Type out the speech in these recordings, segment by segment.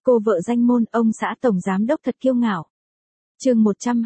Cô vợ danh môn, ông xã tổng giám đốc thật kiêu ngạo. Chương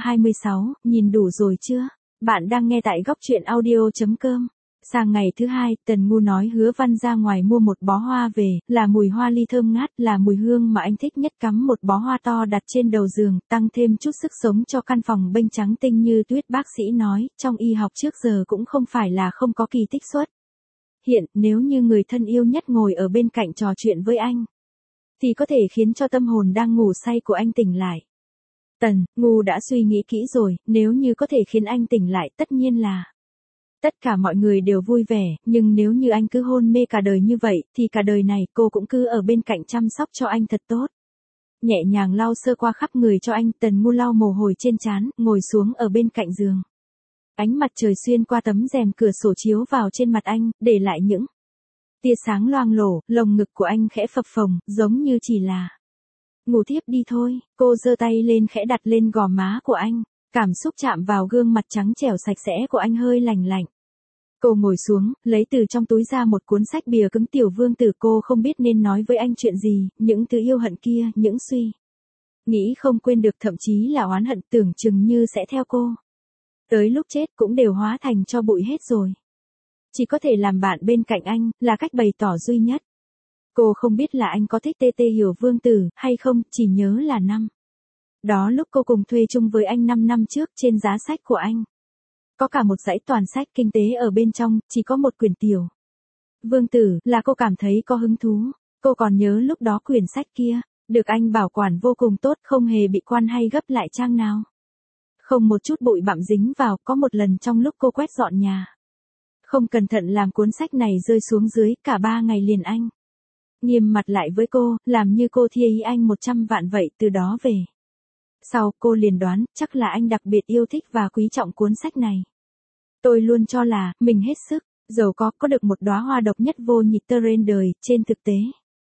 126, nhìn đủ rồi chưa? Bạn đang nghe tại góc truyện audio.com. Sang ngày thứ hai, Tần Ngu nói Hứa Văn ra ngoài mua một bó hoa về, là mùi hoa ly thơm ngát, là mùi hương mà anh thích nhất, cắm một bó hoa to đặt trên đầu giường, tăng thêm chút sức sống cho căn phòng bênh trắng tinh như tuyết. Bác sĩ nói, trong y học trước giờ cũng không phải là không có kỳ tích xuất hiện, nếu như người thân yêu nhất ngồi ở bên cạnh trò chuyện với anh, thì có thể khiến cho tâm hồn đang ngủ say của anh tỉnh lại. Tần Ngu đã suy nghĩ kỹ rồi, nếu như có thể khiến anh tỉnh lại tất nhiên là tất cả mọi người đều vui vẻ, nhưng nếu như anh cứ hôn mê cả đời như vậy, thì cả đời này cô cũng cứ ở bên cạnh chăm sóc cho anh thật tốt. Nhẹ nhàng lau sơ qua khắp người cho anh, Tần Ngu lau mồ hôi trên trán, ngồi xuống ở bên cạnh giường. Ánh mặt trời xuyên qua tấm rèm cửa sổ chiếu vào trên mặt anh, để lại những tia sáng loang lổ, lồng ngực của anh khẽ phập phồng, giống như chỉ là ngủ thiếp đi thôi. Cô giơ tay lên khẽ đặt lên gò má của anh, cảm xúc chạm vào gương mặt trắng trẻo sạch sẽ của anh hơi lành lạnh. Cô ngồi xuống, lấy từ trong túi ra một cuốn sách bìa cứng Tiểu Vương Tử. Cô không biết nên nói với anh chuyện gì, những thứ yêu hận kia, những suy nghĩ không quên được, thậm chí là oán hận tưởng chừng như sẽ theo cô tới lúc chết cũng đều hóa thành tro bụi hết rồi. Chỉ có thể làm bạn bên cạnh anh, là cách bày tỏ duy nhất. Cô không biết là anh có thích TT Hiểu Vương Tử hay không, chỉ nhớ là năm đó lúc cô cùng thuê chung với anh 5 năm trước, trên giá sách của anh có cả một dãy toàn sách kinh tế, ở bên trong chỉ có một quyển Tiểu Vương Tử, là cô cảm thấy có hứng thú. Cô còn nhớ lúc đó quyển sách kia được anh bảo quản vô cùng tốt, không hề bị quan hay gấp lại trang nào, không một chút bụi bặm dính vào. Có một lần trong lúc cô quét dọn nhà, không cẩn thận làm cuốn sách này rơi xuống dưới, cả 3 ngày liền anh nghiêm mặt lại với cô, làm như cô thi ý anh 100 vạn vậy. Từ đó về sau, cô liền đoán, chắc là anh đặc biệt yêu thích và quý trọng cuốn sách này. Tôi luôn cho là, mình hết sức giàu có được một đóa hoa độc nhất vô nhị trên đời. Trên thực tế,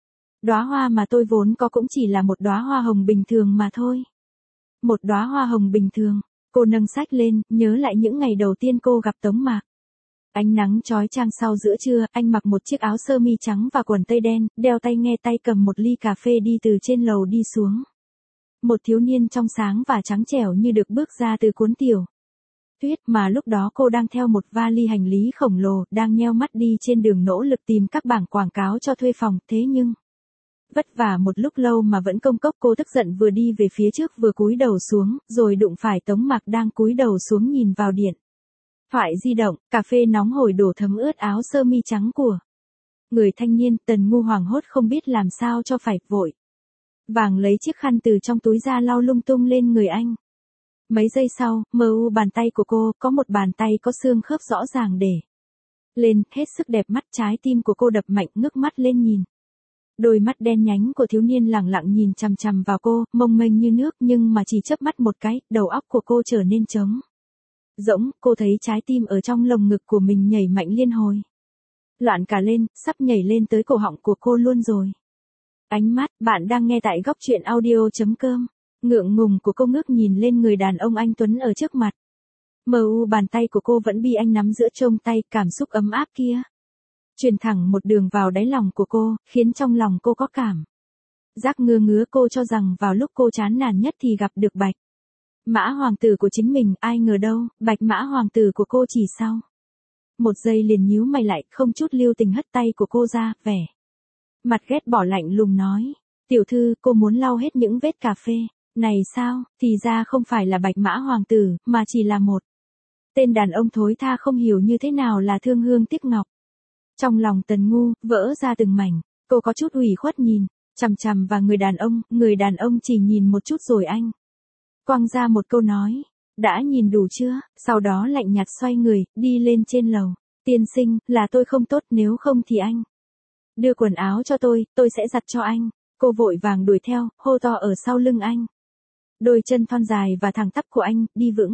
đóa hoa mà tôi vốn có cũng chỉ là một đóa hoa hồng bình thường mà thôi. Một đóa hoa hồng bình thường. Cô nâng sách lên, nhớ lại những ngày đầu tiên cô gặp Tống Mạc. Ánh nắng chói chang sau giữa trưa, anh mặc một chiếc áo sơ mi trắng và quần tây đen, đeo tai nghe, tay cầm một ly cà phê đi từ trên lầu đi xuống. Một thiếu niên trong sáng và trắng trẻo như được bước ra từ cuốn Tiểu Thuyết, mà lúc đó cô đang theo một vali hành lý khổng lồ, đang nheo mắt đi trên đường nỗ lực tìm các bảng quảng cáo cho thuê phòng. Thế nhưng vất vả một lúc lâu mà vẫn công cốc. Cô tức giận vừa đi về phía trước vừa cúi đầu xuống, rồi đụng phải Tống Mạc đang cúi đầu xuống nhìn vào điện thoại di động. Cà phê nóng hổi đổ thấm ướt áo sơ mi trắng của người thanh niên. Tần Ngu hoảng hốt không biết làm sao cho phải, vội vàng lấy chiếc khăn từ trong túi ra lau lung tung lên người anh. Mấy giây sau, bàn tay của cô, có một bàn tay có xương khớp rõ ràng để lên, hết sức đẹp mắt. Trái tim của cô đập mạnh, ngước mắt lên nhìn. Đôi mắt đen nhánh của thiếu niên lẳng lặng nhìn chằm chằm vào cô, mông mênh như nước, nhưng mà chỉ chớp mắt một cái, đầu óc của cô trở nên trống rỗng. Cô thấy trái tim ở trong lồng ngực của mình nhảy mạnh liên hồi loạn cả lên, sắp nhảy lên tới cổ họng của cô luôn rồi. Ánh mắt, bạn đang nghe tại góc truyện audio.com. Ngượng ngùng của cô ngước nhìn lên người đàn ông anh tuấn ở trước mặt. Bàn tay của cô vẫn bị anh nắm giữa chông tay, cảm xúc ấm áp kia truyền thẳng một đường vào đáy lòng của cô, khiến trong lòng cô có cảm giác ngứa ngứa. Cô cho rằng vào lúc cô chán nản nhất thì gặp được Bạch Mã hoàng tử của chính mình, ai ngờ đâu, Bạch Mã hoàng tử của cô chỉ sau một giây liền nhíu mày lại, không chút lưu tình hất tay của cô ra, vẻ mặt ghét bỏ lạnh lùng nói: "Tiểu thư, cô muốn lau hết những vết cà phê này sao?" Thì ra không phải là Bạch Mã hoàng tử, mà chỉ là một tên đàn ông thối tha, không hiểu như thế nào là thương hương tiếc ngọc. Trong lòng Tần Ngu vỡ ra từng mảnh. Cô có chút ủy khuất nhìn chằm chằm vào người đàn ông chỉ nhìn một chút rồi anh quăng ra một câu nói: "Đã nhìn đủ chưa?" Sau đó lạnh nhạt xoay người, đi lên trên lầu. "Tiên sinh, là tôi không tốt, nếu không thì anh đưa quần áo cho tôi sẽ giặt cho anh." Cô vội vàng đuổi theo, hô to ở sau lưng anh. Đôi chân thon dài và thẳng tắp của anh, đi vững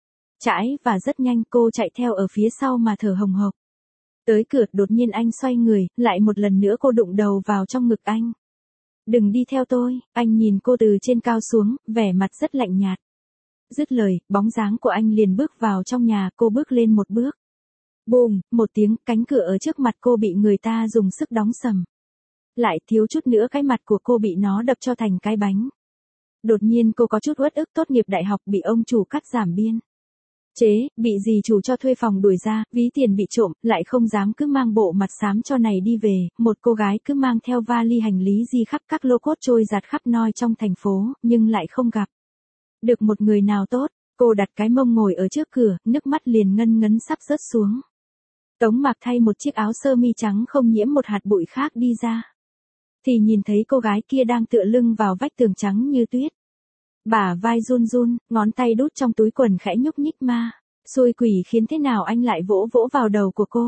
chãi và rất nhanh. Cô chạy theo ở phía sau mà thở hồng hộc. Tới cửa, đột nhiên anh xoay người, lại một lần nữa cô đụng đầu vào trong ngực anh. "Đừng đi theo tôi." Anh nhìn cô từ trên cao xuống, vẻ mặt rất lạnh nhạt. Dứt lời, bóng dáng của anh liền bước vào trong nhà. Cô bước lên một bước. Bùm, một tiếng, cánh cửa ở trước mặt cô bị người ta dùng sức đóng sầm. Lại thiếu chút nữa cái mặt của cô bị nó đập cho thành cái bánh. Đột nhiên cô có chút uất ức, tốt nghiệp đại học bị ông chủ cắt giảm biên chế, bị dì chủ cho thuê phòng đuổi ra, ví tiền bị trộm, lại không dám cứ mang bộ mặt xám cho này đi về, một cô gái cứ mang theo vali hành lý di khắp các lô cốt trôi giạt khắp noi trong thành phố, nhưng lại không gặp được một người nào tốt. Cô đặt cái mông ngồi ở trước cửa, nước mắt liền ngân ngấn sắp rớt xuống. Tống Mạc thay một chiếc áo sơ mi trắng không nhiễm một hạt bụi khác đi ra, thì nhìn thấy cô gái kia đang tựa lưng vào vách tường trắng như tuyết. Bả vai run run, ngón tay đút trong túi quần khẽ nhúc nhích ma. Xui quỷ khiến thế nào anh lại vỗ vỗ vào đầu của cô.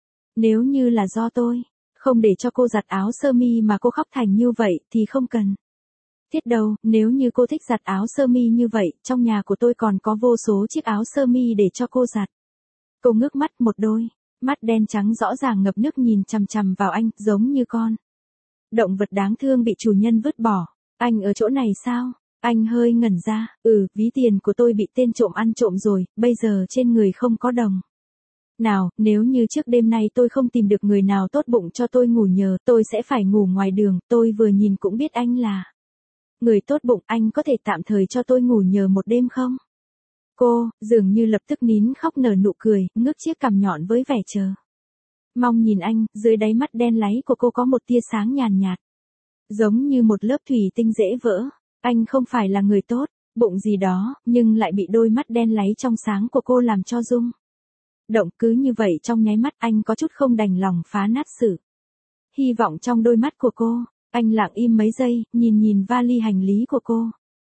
Nếu như là do tôi, không để cho cô giặt áo sơ mi mà cô khóc thành như vậy thì không cần thiết đâu, nếu như cô thích giặt áo sơ mi như vậy, trong nhà của tôi còn có vô số chiếc áo sơ mi để cho cô giặt. Cô ngước mắt, một đôi mắt đen trắng rõ ràng ngập nước nhìn chằm chằm vào anh, giống như con động vật đáng thương bị chủ nhân vứt bỏ. Anh ở chỗ này sao? Anh hơi ngẩn ra, ví tiền của tôi bị tên trộm ăn trộm rồi, bây giờ trên người không có đồng nào, nếu như trước đêm nay tôi không tìm được người nào tốt bụng cho tôi ngủ nhờ, tôi sẽ phải ngủ ngoài đường, tôi vừa nhìn cũng biết anh là người tốt bụng, anh có thể tạm thời cho tôi ngủ nhờ một đêm không? Cô, dường như lập tức nín khóc nở nụ cười, ngước chiếc cằm nhọn với vẻ chờ mong nhìn anh, dưới đáy mắt đen láy của cô có một tia sáng nhàn nhạt, giống như một lớp thủy tinh dễ vỡ. Anh không phải là người tốt, bụng gì đó, nhưng lại bị đôi mắt đen láy trong sáng của cô làm cho rung động. Cứ như vậy trong nháy mắt anh có chút không đành lòng phá nát sự hy vọng trong đôi mắt của cô. Anh lặng im mấy giây, nhìn vali hành lý của cô.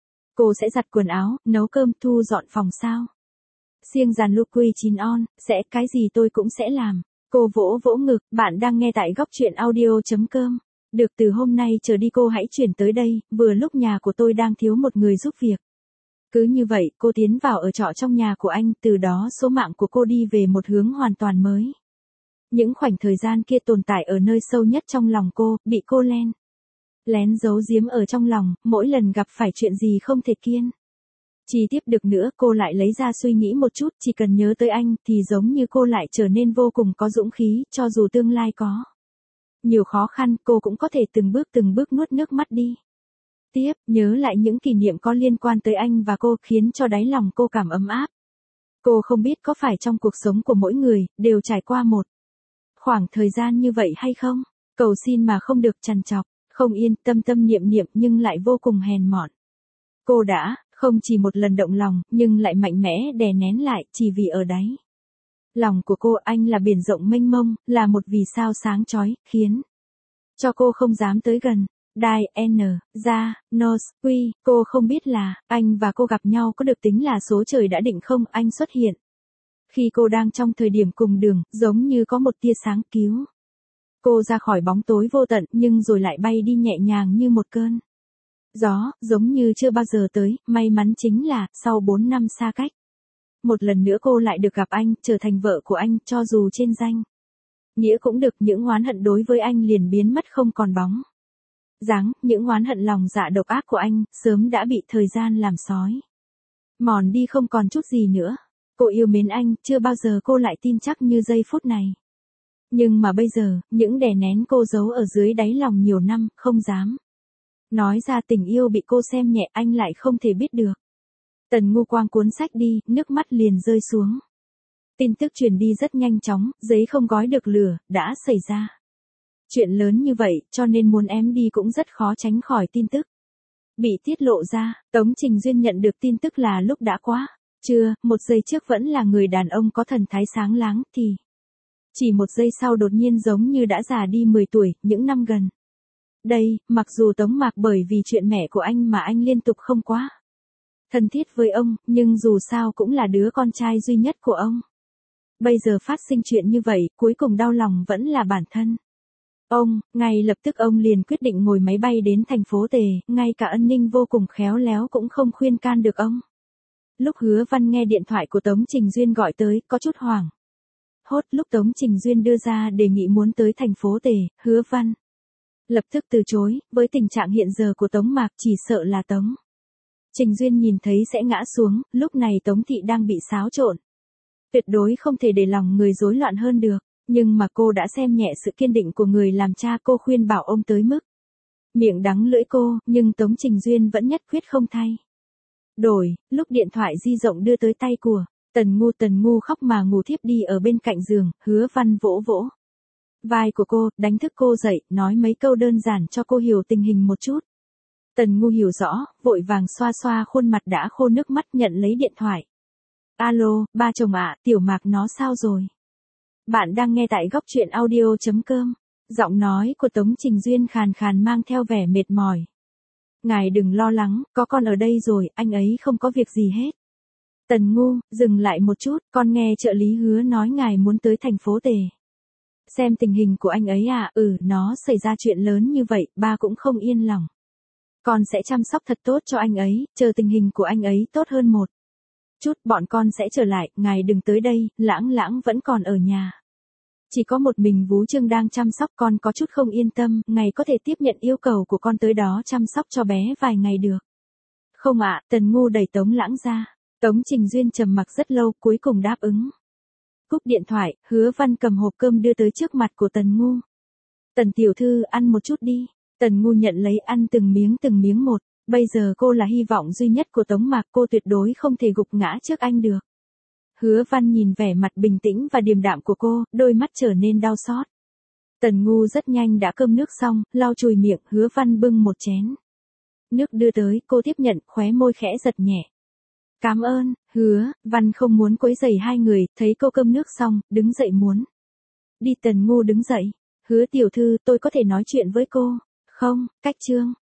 Cô sẽ giặt quần áo, nấu cơm, thu dọn phòng sao? Siêng dàn Luqui 9 on, sẽ, cái gì tôi cũng sẽ làm. Cô vỗ vỗ ngực, bạn đang nghe tại góc truyện audio.com. Được, từ hôm nay trở đi cô hãy chuyển tới đây, vừa lúc nhà của tôi đang thiếu một người giúp việc. Cứ như vậy, cô tiến vào ở trọ trong nhà của anh, từ đó số mạng của cô đi về một hướng hoàn toàn mới. Những khoảnh thời gian kia tồn tại ở nơi sâu nhất trong lòng cô, bị cô lén giấu giếm ở trong lòng, mỗi lần gặp phải chuyện gì không thể kiên trì tiếp được nữa, cô lại lấy ra suy nghĩ một chút, chỉ cần nhớ tới anh, thì giống như cô lại trở nên vô cùng có dũng khí, cho dù tương lai có nhiều khó khăn, cô cũng có thể từng bước nuốt nước mắt đi. Tiếp, nhớ lại những kỷ niệm có liên quan tới anh và cô, khiến cho đáy lòng cô cảm ấm áp. Cô không biết có phải trong cuộc sống của mỗi người, đều trải qua một khoảng thời gian như vậy hay không? Cầu xin mà không được, trằn trọc, không yên, tâm niệm nhưng lại vô cùng hèn mọn. Cô đã, không chỉ một lần động lòng, nhưng lại mạnh mẽ đè nén lại, chỉ vì ở đáy lòng của cô anh là biển rộng mênh mông, là một vì sao sáng chói, khiến cho cô không dám tới gần. Quy, cô không biết là, anh và cô gặp nhau có được tính là số trời đã định không? Anh xuất hiện khi cô đang trong thời điểm cùng đường, giống như có một tia sáng cứu cô ra khỏi bóng tối vô tận, nhưng rồi lại bay đi nhẹ nhàng như một cơn gió, giống như chưa bao giờ tới. May mắn chính là, sau 4 năm xa cách, một lần nữa cô lại được gặp anh, trở thành vợ của anh, cho dù trên danh nghĩa cũng được, những oán hận đối với anh liền biến mất không còn bóng dáng, những oán hận lòng dạ độc ác của anh, sớm đã bị thời gian làm sói mòn đi không còn chút gì nữa. Cô yêu mến anh, chưa bao giờ cô lại tin chắc như giây phút này. Nhưng mà bây giờ, những đè nén cô giấu ở dưới đáy lòng nhiều năm, không dám nói ra tình yêu bị cô xem nhẹ, anh lại không thể biết được. Tần Ngu Quang cuốn sách đi, nước mắt liền rơi xuống. Tin tức truyền đi rất nhanh chóng, giấy không gói được lửa, đã xảy ra chuyện lớn như vậy, cho nên muốn em đi cũng rất khó tránh khỏi tin tức bị tiết lộ ra. Tống Trình Duyên nhận được tin tức là lúc đã quá trưa, một giây trước vẫn là người đàn ông có thần thái sáng láng, thì chỉ một giây sau đột nhiên giống như đã già đi 10 tuổi. Những năm gần đây, mặc dù Tống Mạc bởi vì chuyện mẹ của anh mà anh liên tục không quá thân thiết với ông, nhưng dù sao cũng là đứa con trai duy nhất của ông. Bây giờ phát sinh chuyện như vậy, cuối cùng đau lòng vẫn là bản thân ông. Ngay lập tức ông liền quyết định ngồi máy bay đến thành phố Tề, ngay cả Ân Ninh vô cùng khéo léo cũng không khuyên can được ông. Lúc Hứa Văn nghe điện thoại của Tống Trình Duyên gọi tới, có chút hoảng hốt. Lúc Tống Trình Duyên đưa ra đề nghị muốn tới thành phố Tề, Hứa Văn lập tức từ chối. Với tình trạng hiện giờ của Tống Mạc, chỉ sợ là Tống Trình Duyên nhìn thấy sẽ ngã xuống. Lúc này Tống Thị đang bị xáo trộn, tuyệt đối không thể để lòng người rối loạn hơn được. Nhưng mà cô đã xem nhẹ sự kiên định của người làm cha, cô khuyên bảo ông tới mức miệng đắng lưỡi cô, nhưng Tống Trình Duyên vẫn nhất quyết không thay đổi. Lúc điện thoại di động đưa tới tay của Tần Ngu khóc mà ngủ thiếp đi ở bên cạnh giường. Hứa Văn vỗ vỗ vai của cô, đánh thức cô dậy, nói mấy câu đơn giản cho cô hiểu tình hình một chút. Tần Ngu hiểu rõ, vội vàng xoa xoa khuôn mặt đã khô nước mắt, nhận lấy điện thoại. Alo, ba chồng ạ, Tiểu Mạc nó sao rồi? Bạn đang nghe tại góc truyện audio.com. Giọng nói của Tống Trình Duyên khàn khàn mang theo vẻ mệt mỏi. Ngài đừng lo lắng, có con ở đây rồi, anh ấy không có việc gì hết. Tần Ngu, dừng lại một chút, con nghe trợ lý Hứa nói ngài muốn tới thành phố Tề xem tình hình của anh ấy à? Nó xảy ra chuyện lớn như vậy, ba cũng không yên lòng. Con sẽ chăm sóc thật tốt cho anh ấy, chờ tình hình của anh ấy tốt hơn một chút, bọn con sẽ trở lại, ngài đừng tới đây. Lãng Lãng vẫn còn ở nhà. Chỉ có một mình Vú Trương đang chăm sóc, con có chút không yên tâm, ngài có thể tiếp nhận yêu cầu của con tới đó chăm sóc cho bé vài ngày được không ạ? Tần Ngu đẩy Tống Lãng ra. Tống Trình Duyên trầm mặc rất lâu, cuối cùng đáp ứng. Cúp điện thoại, Hứa Văn cầm hộp cơm đưa tới trước mặt của Tần Ngu. Tần tiểu thư, ăn một chút đi. Tần Ngu nhận lấy, ăn từng miếng một. Bây giờ cô là hy vọng duy nhất của Tống Mạc, cô tuyệt đối không thể gục ngã trước anh được. Hứa Văn nhìn vẻ mặt bình tĩnh và điềm đạm của cô, đôi mắt trở nên đau xót. Tần Ngu rất nhanh đã cơm nước xong, lau chùi miệng. Hứa Văn bưng một chén nước đưa tới, cô tiếp nhận, khóe môi khẽ giật nhẹ. Cảm ơn. Hứa Văn không muốn quấy rầy hai người, thấy cô cơm nước xong, đứng dậy muốn đi. Tần Ngu đứng dậy. Hứa tiểu thư, tôi có thể nói chuyện với cô không? Cách Trương